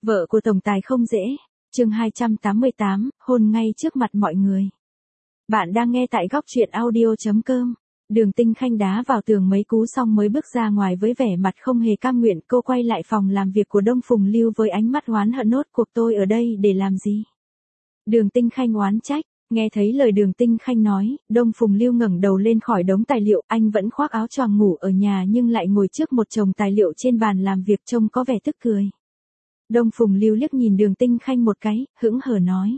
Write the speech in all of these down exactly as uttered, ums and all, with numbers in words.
Vợ của tổng tài không dễ. Chương hai trăm tám mươi tám, hôn ngay trước mặt mọi người. Bạn đang nghe tại góc truyện audio chấm com. Đường Tinh Khanh đá vào tường mấy cú xong mới bước ra ngoài với vẻ mặt không hề cam nguyện. Cô quay lại phòng làm việc của Đông Phùng Lưu với ánh mắt oán hận, nốt cuộc tôi ở đây để làm gì? Đường Tinh Khanh oán trách. Nghe thấy lời Đường Tinh Khanh nói, Đông Phùng Lưu ngẩng đầu lên khỏi đống tài liệu. Anh vẫn khoác áo choàng ngủ ở nhà nhưng lại ngồi trước một chồng tài liệu trên bàn làm việc, trông có vẻ tức cười. Đông Phùng Lưu liếc nhìn Đường Tinh Khanh một cái, hững hờ nói.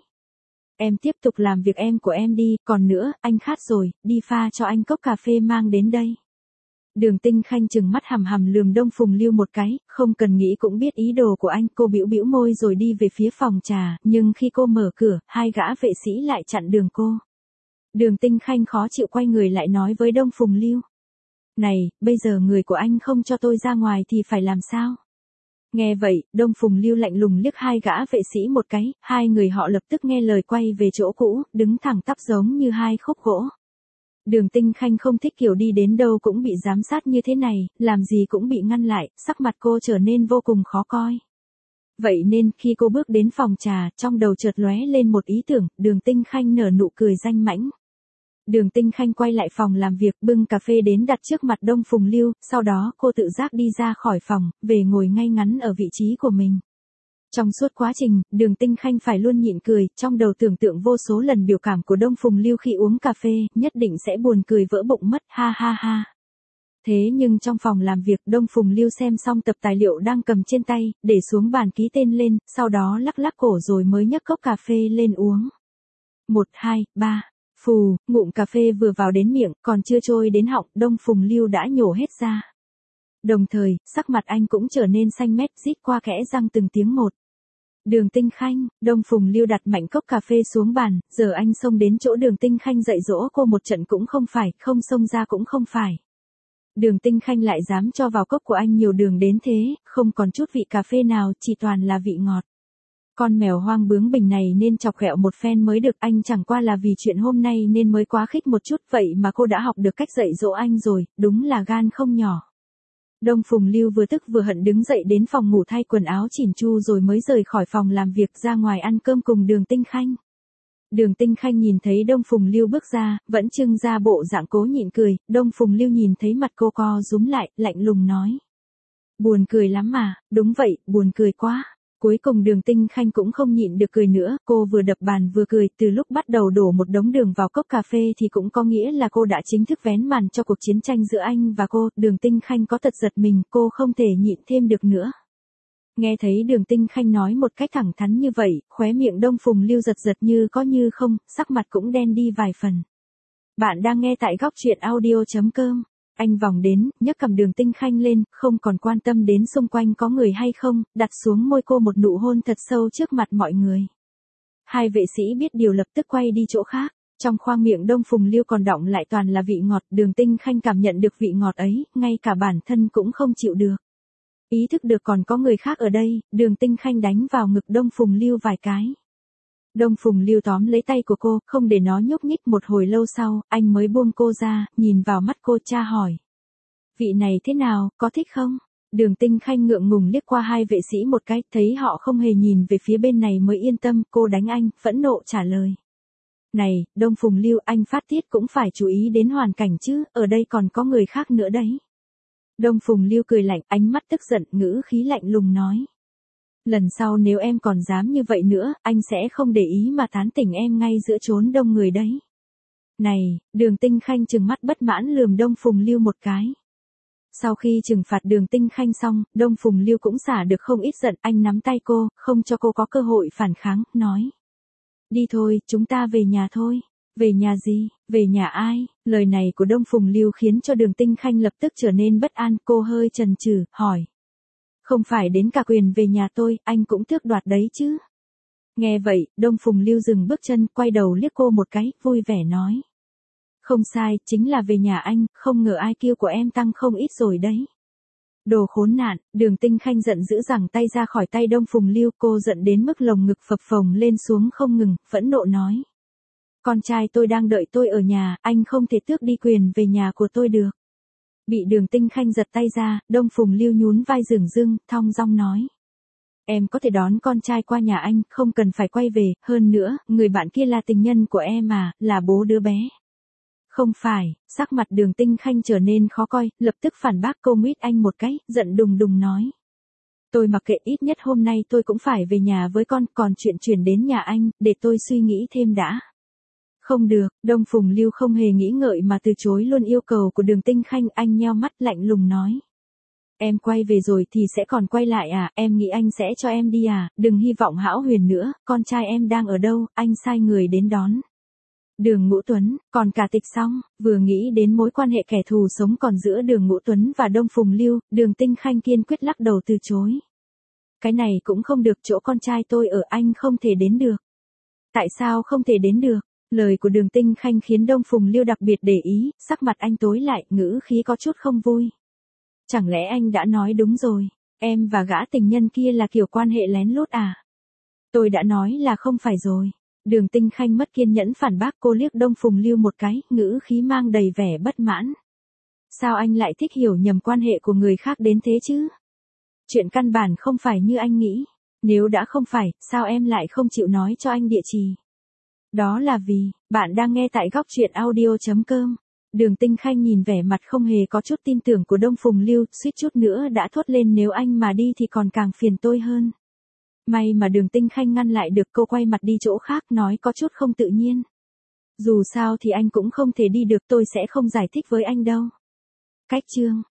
Em tiếp tục làm việc em của em đi, còn nữa, anh khát rồi, đi pha cho anh cốc cà phê mang đến đây. Đường Tinh Khanh trừng mắt hằm hằm lườm Đông Phùng Lưu một cái, không cần nghĩ cũng biết ý đồ của anh. Cô bĩu bĩu môi rồi đi về phía phòng trà, nhưng khi cô mở cửa, hai gã vệ sĩ lại chặn đường cô. Đường Tinh Khanh khó chịu quay người lại nói với Đông Phùng Lưu. Này, bây giờ người của anh không cho tôi ra ngoài thì phải làm sao? Nghe vậy, Đông Phùng Lưu lạnh lùng liếc hai gã vệ sĩ một cái, hai người họ lập tức nghe lời quay về chỗ cũ, đứng thẳng tắp giống như hai khúc gỗ. Đường Tinh Khanh không thích kiểu đi đến đâu cũng bị giám sát như thế này, làm gì cũng bị ngăn lại, sắc mặt cô trở nên vô cùng khó coi. Vậy nên khi cô bước đến phòng trà, trong đầu chợt lóe lên một ý tưởng, Đường Tinh Khanh nở nụ cười danh mãnh. Đường Tinh Khanh quay lại phòng làm việc, bưng cà phê đến đặt trước mặt Đông Phùng Lưu, sau đó cô tự giác đi ra khỏi phòng, về ngồi ngay ngắn ở vị trí của mình. Trong suốt quá trình, Đường Tinh Khanh phải luôn nhịn cười, trong đầu tưởng tượng vô số lần biểu cảm của Đông Phùng Lưu khi uống cà phê, nhất định sẽ buồn cười vỡ bụng mất, ha ha ha. Thế nhưng trong phòng làm việc, Đông Phùng Lưu xem xong tập tài liệu đang cầm trên tay, để xuống bàn ký tên lên, sau đó lắc lắc cổ rồi mới nhấc cốc cà phê lên uống. Một, hai, ba. Phù, ngụm cà phê vừa vào đến miệng, còn chưa trôi đến họng, Đông Phùng Lưu đã nhổ hết ra. Đồng thời, sắc mặt anh cũng trở nên xanh mét, rít qua kẽ răng từng tiếng một. Đường Tinh Khanh, Đông Phùng Lưu đặt mạnh cốc cà phê xuống bàn, giờ anh xông đến chỗ Đường Tinh Khanh dạy dỗ cô một trận cũng không phải, không xông ra cũng không phải. Đường Tinh Khanh lại dám cho vào cốc của anh nhiều đường đến thế, không còn chút vị cà phê nào, chỉ toàn là vị ngọt. Con mèo hoang bướng bỉnh này nên chọc ghẹo một phen mới được, anh chẳng qua là vì chuyện hôm nay nên mới quá khích một chút, vậy mà cô đã học được cách dạy dỗ anh rồi, đúng là gan không nhỏ. Đông Phùng Lưu vừa tức vừa hận đứng dậy đến phòng ngủ thay quần áo chỉn chu rồi mới rời khỏi phòng làm việc ra ngoài ăn cơm cùng Đường Tinh Khanh. Đường Tinh Khanh nhìn thấy Đông Phùng Lưu bước ra, vẫn trưng ra bộ dạng cố nhịn cười, Đông Phùng Lưu nhìn thấy mặt cô co rúm lại, lạnh lùng nói. Buồn cười lắm mà, đúng vậy, buồn cười quá. Cuối cùng Đường Tinh Khanh cũng không nhịn được cười nữa, cô vừa đập bàn vừa cười, từ lúc bắt đầu đổ một đống đường vào cốc cà phê thì cũng có nghĩa là cô đã chính thức vén màn cho cuộc chiến tranh giữa anh và cô. Đường Tinh Khanh có tật giật mình, cô không thể nhịn thêm được nữa. Nghe thấy Đường Tinh Khanh nói một cách thẳng thắn như vậy, khóe miệng Đông Phùng Lưu giật giật như có như không, sắc mặt cũng đen đi vài phần. Bạn đang nghe tại góc truyện audio chấm com. Anh vòng đến, nhấc cầm Đường Tinh Khanh lên, không còn quan tâm đến xung quanh có người hay không, đặt xuống môi cô một nụ hôn thật sâu trước mặt mọi người. Hai vệ sĩ biết điều lập tức quay đi chỗ khác, trong khoang miệng Đông Phùng Lưu còn đọng lại toàn là vị ngọt, Đường Tinh Khanh cảm nhận được vị ngọt ấy, ngay cả bản thân cũng không chịu được. Ý thức được còn có người khác ở đây, Đường Tinh Khanh đánh vào ngực Đông Phùng Lưu vài cái. Đông Phùng Lưu tóm lấy tay của cô, không để nó nhúc nhích. Một hồi lâu sau, anh mới buông cô ra, nhìn vào mắt cô tra hỏi. Vị này thế nào, có thích không? Đường Tinh Khanh ngượng ngùng liếc qua hai vệ sĩ một cái, thấy họ không hề nhìn về phía bên này mới yên tâm, cô đánh anh, phẫn nộ trả lời. Này, Đông Phùng Lưu, anh phát tiết cũng phải chú ý đến hoàn cảnh chứ, ở đây còn có người khác nữa đấy. Đông Phùng Lưu cười lạnh, ánh mắt tức giận, ngữ khí lạnh lùng nói. Lần sau nếu em còn dám như vậy nữa, anh sẽ không để ý mà tán tỉnh em ngay giữa chốn đông người đấy. Này, Đường Tinh Khanh trừng mắt bất mãn lườm Đông Phùng Lưu một cái. Sau khi trừng phạt Đường Tinh Khanh xong, Đông Phùng Lưu cũng xả được không ít giận, anh nắm tay cô, không cho cô có cơ hội phản kháng, nói. Đi thôi, chúng ta về nhà thôi. Về nhà gì, về nhà ai? Lời này của Đông Phùng Lưu khiến cho Đường Tinh Khanh lập tức trở nên bất an, cô hơi chần chừ, hỏi. Không phải đến cả quyền về nhà tôi, anh cũng tước đoạt đấy chứ. Nghe vậy, Đông Phùng Lưu dừng bước chân, quay đầu liếc cô một cái, vui vẻ nói. Không sai, chính là về nhà anh, không ngờ i kiu của em tăng không ít rồi đấy. Đồ khốn nạn, Đường Tinh Khanh giận dữ giằng tay ra khỏi tay Đông Phùng Lưu, cô giận đến mức lồng ngực phập phồng lên xuống không ngừng, phẫn nộ nói. Con trai tôi đang đợi tôi ở nhà, anh không thể tước đi quyền về nhà của tôi được. Bị Đường Tinh Khanh giật tay ra, Đông Phùng Lưu nhún vai dửng dưng, thong dong nói. Em có thể đón con trai qua nhà anh, không cần phải quay về, hơn nữa, người bạn kia là tình nhân của em à, là bố đứa bé. Không phải, sắc mặt Đường Tinh Khanh trở nên khó coi, lập tức phản bác cô mít anh một cái, giận đùng đùng nói. Tôi mặc kệ, ít nhất hôm nay tôi cũng phải về nhà với con, còn chuyện chuyển đến nhà anh, để tôi suy nghĩ thêm đã. Không được, Đông Phùng Lưu không hề nghĩ ngợi mà từ chối luôn yêu cầu của Đường Tinh Khanh, anh nheo mắt lạnh lùng nói. Em quay về rồi thì sẽ còn quay lại à, em nghĩ anh sẽ cho em đi à, đừng hy vọng hão huyền nữa, con trai em đang ở đâu, anh sai người đến đón. Đường Ngũ Tuấn, còn cả Tịch Song, vừa nghĩ đến mối quan hệ kẻ thù sống còn giữa Đường Ngũ Tuấn và Đông Phùng Lưu, Đường Tinh Khanh kiên quyết lắc đầu từ chối. Cái này cũng không được, chỗ con trai tôi ở anh không thể đến được. Tại sao không thể đến được? Lời của Đường Tinh Khanh khiến Đông Phùng Lưu đặc biệt để ý, sắc mặt anh tối lại, ngữ khí có chút không vui. Chẳng lẽ anh đã nói đúng rồi, em và gã tình nhân kia là kiểu quan hệ lén lút à? Tôi đã nói là không phải rồi. Đường Tinh Khanh mất kiên nhẫn phản bác, cô liếc Đông Phùng Lưu một cái, ngữ khí mang đầy vẻ bất mãn. Sao anh lại thích hiểu nhầm quan hệ của người khác đến thế chứ? Chuyện căn bản không phải như anh nghĩ. Nếu đã không phải, sao em lại không chịu nói cho anh địa chỉ? Đó là vì, bạn đang nghe tại góc truyện audio chấm com. Đường Tinh Khanh nhìn vẻ mặt không hề có chút tin tưởng của Đông Phùng Lưu, suýt chút nữa đã thốt lên, nếu anh mà đi thì còn càng phiền tôi hơn. May mà Đường Tinh Khanh ngăn lại được, cô quay mặt đi chỗ khác, nói có chút không tự nhiên. Dù sao thì anh cũng không thể đi được, tôi sẽ không giải thích với anh đâu. Cách chương